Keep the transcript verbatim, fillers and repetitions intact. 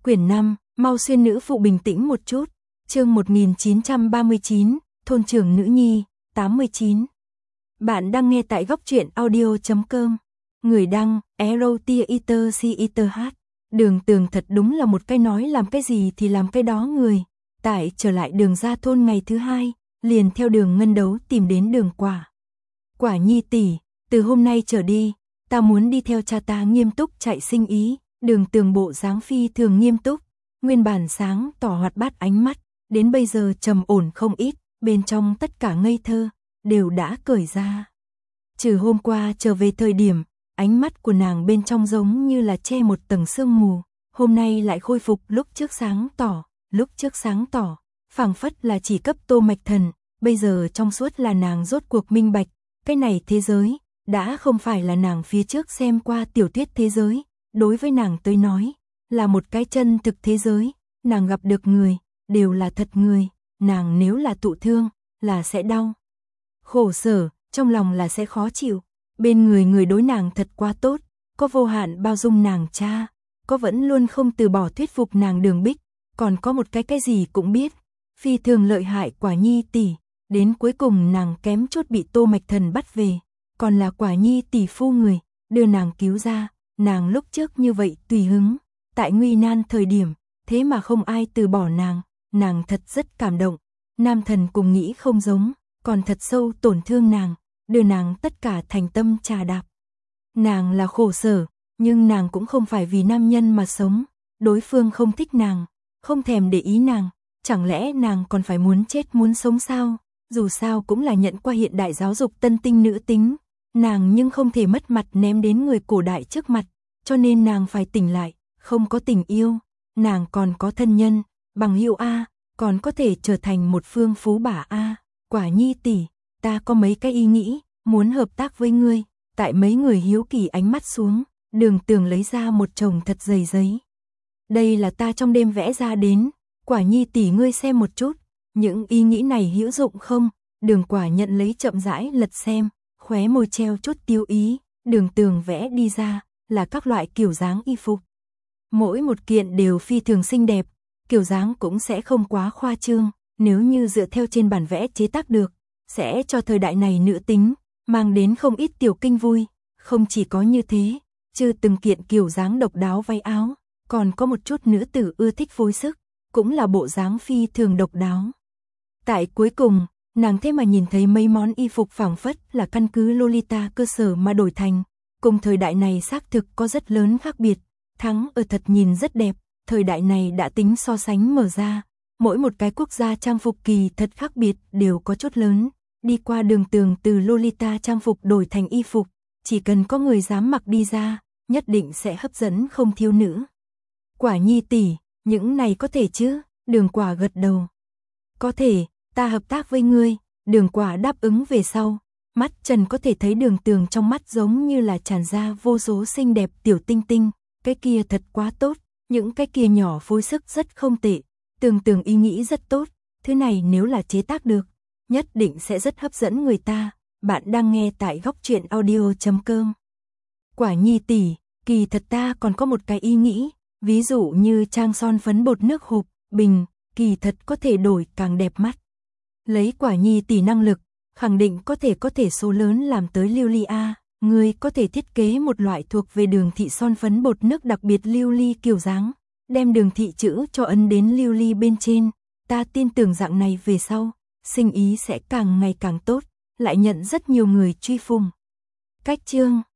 Quyển năm, mau xuyên nữ phụ bình tĩnh một chút. Chương một nghìn chín trăm ba mươi chín, thôn trưởng nữ nhi, tám mươi chín. Bạn đang nghe tại góc truyện audio chấm com. Người đăng, Erotia Eater C Eater H. Đường Tường thật đúng là một cái nói làm cái gì thì làm cái đó người. Tại trở lại đường ra thôn ngày thứ hai, liền theo đường ngân đấu tìm đến đường Quả. Quả nhi tỷ, từ hôm nay trở đi, ta muốn đi theo cha ta nghiêm túc chạy sinh ý. Đường Tường bộ dáng phi thường nghiêm túc, nguyên bản sáng tỏ hoạt bát ánh mắt, đến bây giờ trầm ổn không ít, bên trong tất cả ngây thơ, đều đã cởi ra. Trừ hôm qua trở về thời điểm, ánh mắt của nàng bên trong giống như là che một tầng sương mù, hôm nay lại khôi phục lúc trước sáng tỏ, lúc trước sáng tỏ, phảng phất là chỉ cấp Tô Mạch Thần, bây giờ trong suốt là nàng rốt cuộc minh bạch, cái này thế giới, đã không phải là nàng phía trước xem qua tiểu thuyết thế giới, đối với nàng tới nói, là một cái chân thực thế giới, nàng gặp được người, đều là thật người, nàng nếu là tụ thương, là sẽ đau, khổ sở, trong lòng là sẽ khó chịu, bên người người đối nàng thật quá tốt, có vô hạn bao dung nàng cha, có vẫn luôn không từ bỏ thuyết phục nàng Đường Bích, còn có một cái cái gì cũng biết, phi thường lợi hại Quả nhi tỷ, đến cuối cùng nàng kém chút bị Tô Mạch Thần bắt về, còn là Quả nhi tỷ phu người, đưa nàng cứu ra, nàng lúc trước như vậy tùy hứng, tại nguy nan thời điểm, thế mà không ai từ bỏ nàng, nàng thật rất cảm động, nam thần cùng nghĩ không giống, còn thật sâu tổn thương nàng, đưa nàng tất cả thành tâm trà đạp. Nàng là khổ sở, nhưng nàng cũng không phải vì nam nhân mà sống, đối phương không thích nàng, không thèm để ý nàng, chẳng lẽ nàng còn phải muốn chết muốn sống sao, dù sao cũng là nhận qua hiện đại giáo dục tân tinh nữ tính, nàng nhưng không thể mất mặt ném đến người cổ đại trước mặt, cho nên nàng phải tỉnh lại, không có tình yêu, nàng còn có thân nhân, bằng hữu a, còn có thể trở thành một phương phú bà a, Quả nhi tỷ, ta có mấy cái ý nghĩ, muốn hợp tác với ngươi. Tại mấy người hiếu kỳ ánh mắt xuống, Đường Tường lấy ra một chồng thật dày giấy. Đây là ta trong đêm vẽ ra đến, Quả nhi tỷ ngươi xem một chút, những ý nghĩ này hữu dụng không? Đường Quả nhận lấy chậm rãi lật xem, khóe môi treo chút tiêu ý, Đường Tường vẽ đi ra là các loại kiểu dáng y phục. Mỗi một kiện đều phi thường xinh đẹp, kiểu dáng cũng sẽ không quá khoa trương, nếu như dựa theo trên bản vẽ chế tác được, sẽ cho thời đại này nữ tính mang đến không ít tiểu kinh vui, không chỉ có như thế, chứ từng kiện kiểu dáng độc đáo váy áo, còn có một chút nữ tử ưa thích phối sức, cũng là bộ dáng phi thường độc đáo. Tại cuối cùng, nàng thế mà nhìn thấy mấy món y phục phảng phất là căn cứ Lolita cơ sở mà đổi thành, cùng thời đại này xác thực có rất lớn khác biệt, thắng ở thật nhìn rất đẹp, thời đại này đã tính so sánh mở ra, mỗi một cái quốc gia trang phục kỳ thật khác biệt đều có chút lớn, đi qua Đường Tường từ Lolita trang phục đổi thành y phục, chỉ cần có người dám mặc đi ra, nhất định sẽ hấp dẫn không thiếu nữ. Quả nhi tỷ, những này có thể chứ? Đường Quả gật đầu. Có thể, ta hợp tác với ngươi. Đường Quả đáp ứng về sau, mắt Trần có thể thấy Đường Tường trong mắt giống như là tràn ra vô số xinh đẹp tiểu tinh tinh, cái kia thật quá tốt, những cái kia nhỏ phối sức rất không tệ, Tường Tường ý nghĩ rất tốt, thứ này nếu là chế tác được, nhất định sẽ rất hấp dẫn người ta. Bạn đang nghe tại góc truyện audio chấm com. Quả nhi tỷ, kỳ thật ta còn có một cái ý nghĩ, ví dụ như trang son phấn bột nước hộp, bình, kỳ thật có thể đổi càng đẹp mắt. Lấy Quả nhi tỷ năng lực, khẳng định có thể có thể số lớn làm tới lưu ly a, ngươi có thể thiết kế một loại thuộc về Đường thị son phấn bột nước đặc biệt lưu ly kiểu dáng, đem Đường thị chữ cho ấn đến lưu ly bên trên, ta tin tưởng dạng này về sau, sinh ý sẽ càng ngày càng tốt, lại nhận rất nhiều người truy phùng. Cách chương